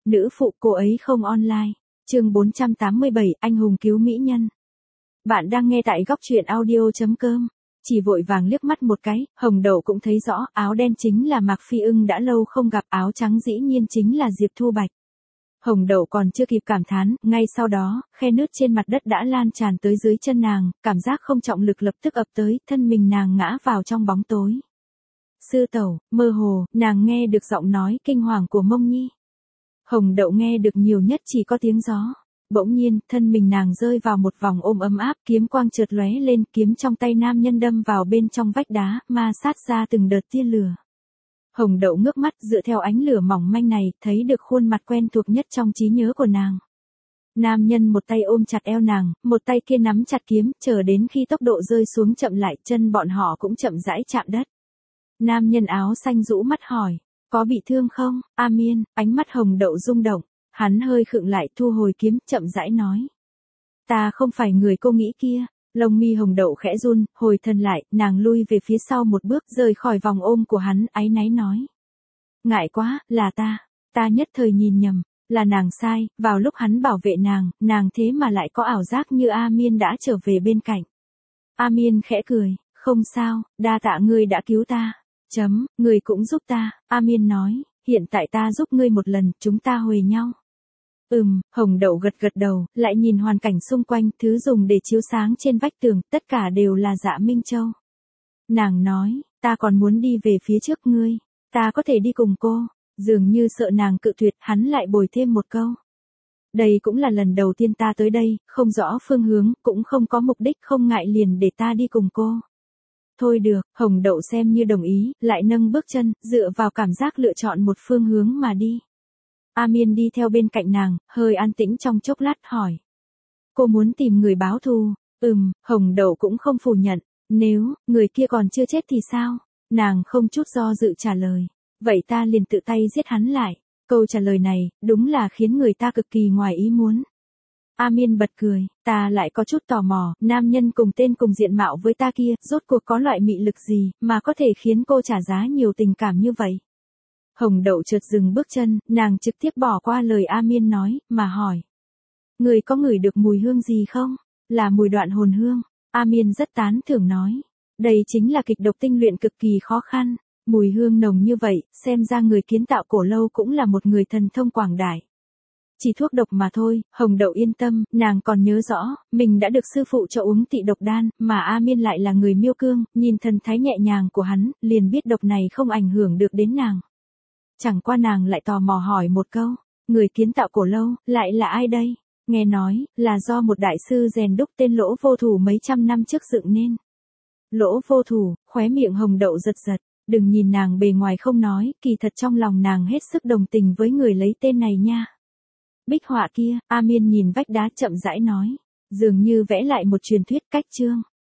nữ phụ cô ấy không online. Chương 487, anh hùng cứu mỹ nhân. Bạn đang nghe tại góc truyện audio.com. Chỉ vội vàng liếc mắt một cái, Hồng Đậu cũng thấy rõ, áo đen chính là Mạc Phi Ưng đã lâu không gặp, áo trắng dĩ nhiên chính là Diệp Thu Bạch. Hồng Đậu còn chưa kịp cảm thán, ngay sau đó, khe nứt trên mặt đất đã lan tràn tới dưới chân nàng, cảm giác không trọng lực lập tức ập tới, thân mình nàng ngã vào trong bóng tối. Sư tẩu, mơ hồ, nàng nghe được giọng nói kinh hoàng của Mông Nhi. Hồng Đậu nghe được nhiều nhất chỉ có tiếng gió. Bỗng nhiên, thân mình nàng rơi vào một vòng ôm ấm áp, kiếm quang chợt lóe lên, kiếm trong tay nam nhân đâm vào bên trong vách đá, ma sát ra từng đợt tia lửa. Hồng Đậu ngước mắt dựa theo ánh lửa mỏng manh này, thấy được khuôn mặt quen thuộc nhất trong trí nhớ của nàng. Nam nhân một tay ôm chặt eo nàng, một tay kia nắm chặt kiếm, chờ đến khi tốc độ rơi xuống chậm lại, chân bọn họ cũng chậm rãi chạm đất. Nam nhân áo xanh rũ mắt hỏi, có bị thương không, A Miên? Ánh mắt Hồng Đậu rung động, hắn hơi khựng lại, thu hồi kiếm, chậm rãi nói. Ta không phải người cô nghĩ kia. Lông mi Hồng Đậu khẽ run, hồi thân lại, nàng lui về phía sau một bước, rời khỏi vòng ôm của hắn, áy náy nói. Ngại quá, là ta nhất thời nhìn nhầm, là nàng sai, vào lúc hắn bảo vệ nàng thế mà lại có ảo giác như A Miên đã trở về bên cạnh. A Miên khẽ cười, không sao, đa tạ ngươi đã cứu ta. Người cũng giúp ta, A Miên nói, hiện tại ta giúp ngươi một lần, chúng ta huề nhau. Hồng Đậu gật gật đầu, lại nhìn hoàn cảnh xung quanh, thứ dùng để chiếu sáng trên vách tường, tất cả đều là Dạ Minh Châu. Nàng nói, ta còn muốn đi về phía trước ngươi, ta có thể đi cùng cô, dường như sợ nàng cự tuyệt, hắn lại bồi thêm một câu. Đây cũng là lần đầu tiên ta tới đây, không rõ phương hướng, cũng không có mục đích, không ngại liền để ta đi cùng cô. Thôi được, Hồng Đậu xem như đồng ý, lại nâng bước chân, dựa vào cảm giác lựa chọn một phương hướng mà đi. A Miên đi theo bên cạnh nàng, hơi an tĩnh trong chốc lát hỏi. Cô muốn tìm người báo thù? Hồng Đậu cũng không phủ nhận. Nếu, người kia còn chưa chết thì sao? Nàng không chút do dự trả lời. Vậy ta liền tự tay giết hắn lại. Câu trả lời này, đúng là khiến người ta cực kỳ ngoài ý muốn. A Miên bật cười, ta lại có chút tò mò, nam nhân cùng tên cùng diện mạo với ta kia, rốt cuộc có loại mị lực gì, mà có thể khiến cô trả giá nhiều tình cảm như vậy. Hồng Đậu chợt dừng bước chân, nàng trực tiếp bỏ qua lời A Miên nói, mà hỏi. Người có ngửi được mùi hương gì không? Là mùi đoạn hồn hương. A Miên rất tán thưởng nói. Đây chính là kịch độc tinh luyện cực kỳ khó khăn. Mùi hương nồng như vậy, xem ra người kiến tạo cổ lâu cũng là một người thần thông quảng đại. Chỉ thuốc độc mà thôi, Hồng Đậu yên tâm, nàng còn nhớ rõ, mình đã được sư phụ cho uống tị độc đan, mà A Miên lại là người Miêu Cương, nhìn thần thái nhẹ nhàng của hắn, liền biết độc này không ảnh hưởng được đến nàng. Chẳng qua nàng lại tò mò hỏi một câu, người kiến tạo cổ lâu, lại là ai đây? Nghe nói, là do một đại sư rèn đúc tên Lỗ Vô Thủ mấy trăm năm trước dựng nên. Lỗ Vô Thủ, khóe miệng Hồng Đậu giật giật, đừng nhìn nàng bề ngoài không nói, kỳ thật trong lòng nàng hết sức đồng tình với người lấy tên này nha. Bích họa kia, A Miên nhìn vách đá chậm rãi nói, dường như vẽ lại một truyền thuyết cách chương.